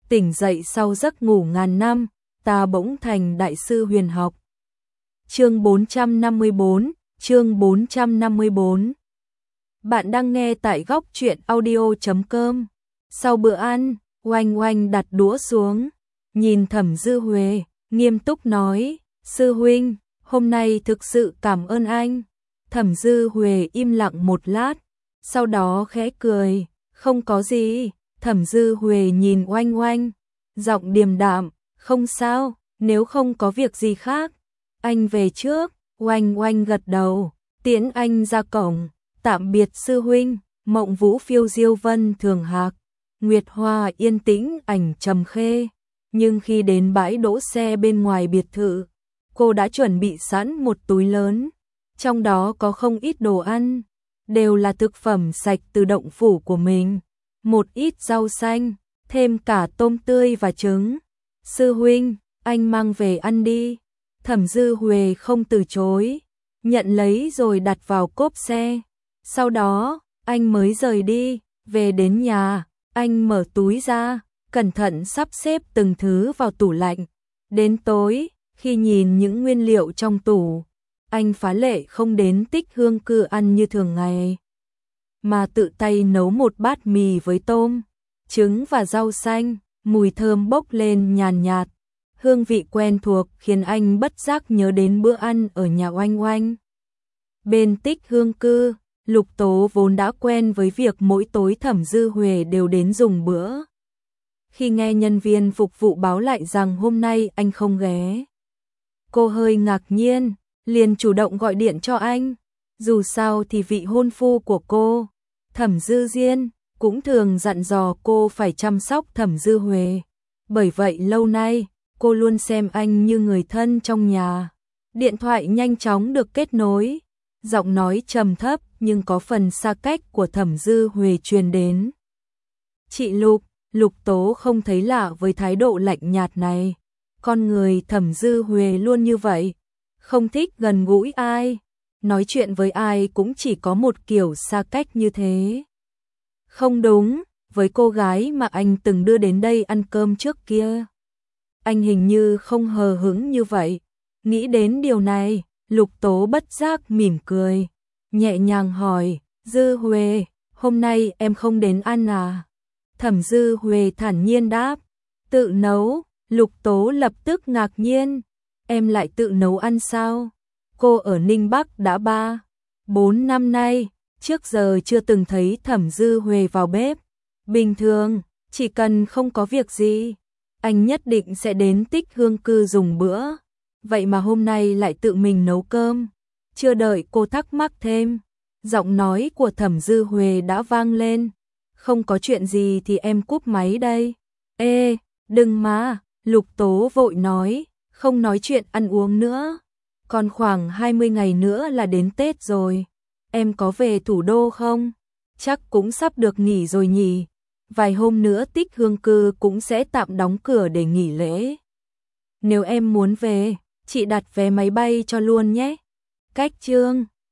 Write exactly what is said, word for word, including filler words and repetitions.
tỉnh dậy sau giấc ngủ ngàn năm, ta bỗng thành đại sư huyền học. Chương bốn trăm năm mươi bốn, chương bốn trăm năm mươi bốn. Bạn đang nghe tại góc truyện audio chấm com. Sau bữa ăn, Oanh Oanh đặt đũa xuống, nhìn Thẩm Dư Huệ, nghiêm túc nói, sư huynh, hôm nay thực sự cảm ơn anh. Thẩm Dư Huệ im lặng một lát, sau đó khẽ cười, không có gì. Thẩm Dư Huệ nhìn Oanh Oanh, giọng điềm đạm, không sao, nếu không có việc gì khác, anh về trước. Oanh Oanh gật đầu, tiễn anh ra cổng, tạm biệt sư huynh. Mộng vũ phiêu diêu vân thường hạc, nguyệt hoa yên tĩnh ảnh trầm khê. Nhưng khi đến bãi đỗ xe bên ngoài biệt thự, cô đã chuẩn bị sẵn một túi lớn, trong đó có không ít đồ ăn, đều là thực phẩm sạch từ động phủ của mình, một ít rau xanh, thêm cả tôm tươi và trứng. Sư huynh, anh mang về ăn đi. Thẩm Dư Huệ không từ chối, nhận lấy rồi đặt vào cốp xe. Sau đó, anh mới rời đi. Về đến nhà, anh mở túi ra, cẩn thận sắp xếp từng thứ vào tủ lạnh. Đến tối, khi nhìn những nguyên liệu trong tủ, anh phá lệ không đến Tích Hương Cư ăn như thường ngày, mà tự tay nấu một bát mì với tôm, trứng và rau xanh, mùi thơm bốc lên nhàn nhạt. Hương vị quen thuộc khiến anh bất giác nhớ đến bữa ăn ở nhà Oanh Oanh. Bên Tích Hương Cư, Lục Tố vốn đã quen với việc mỗi tối Thẩm Dư Huệ đều đến dùng bữa. Khi nghe nhân viên phục vụ báo lại rằng hôm nay anh không ghé, cô hơi ngạc nhiên, liền chủ động gọi điện cho anh. Dù sao thì vị hôn phu của cô, Thẩm Dư Diên, cũng thường dặn dò cô phải chăm sóc Thẩm Dư Huệ. Bởi vậy lâu nay, cô luôn xem anh như người thân trong nhà. Điện thoại nhanh chóng được kết nối, giọng nói trầm thấp nhưng có phần xa cách của Thẩm Dư Huệ truyền đến. Chị Lục, Lục Tố không thấy lạ với thái độ lạnh nhạt này. Con người Thẩm Dư Huệ luôn như vậy, không thích gần gũi ai, nói chuyện với ai cũng chỉ có một kiểu xa cách như thế. Không đúng, với cô gái mà anh từng đưa đến đây ăn cơm trước kia, anh hình như không hờ hững như vậy. Nghĩ đến điều này, Lục Tố bất giác mỉm cười, nhẹ nhàng hỏi, Dư Huệ, hôm nay em không đến ăn à? Thẩm Dư Huệ thản nhiên đáp, tự nấu. Lục Tố lập tức ngạc nhiên, em lại tự nấu ăn sao? Cô ở Ninh Bắc đã ba, bốn năm nay, trước giờ chưa từng thấy Thẩm Dư Huệ vào bếp. Bình thường, chỉ cần không có việc gì, anh nhất định sẽ đến Tích Hương Cư dùng bữa. Vậy mà hôm nay lại tự mình nấu cơm. Chưa đợi cô thắc mắc thêm, giọng nói của Thẩm Dư Huệ đã vang lên. Không có chuyện gì thì em cúp máy đây. Ê, đừng mà, Lục Tố vội nói, không nói chuyện ăn uống nữa. Còn khoảng hai mươi ngày nữa là đến Tết rồi. Em có về thủ đô không? Chắc cũng sắp được nghỉ rồi nhỉ. Vài hôm nữa Tích Hương Cư cũng sẽ tạm đóng cửa để nghỉ lễ. Nếu em muốn về, chị đặt vé máy bay cho luôn nhé. Cách chương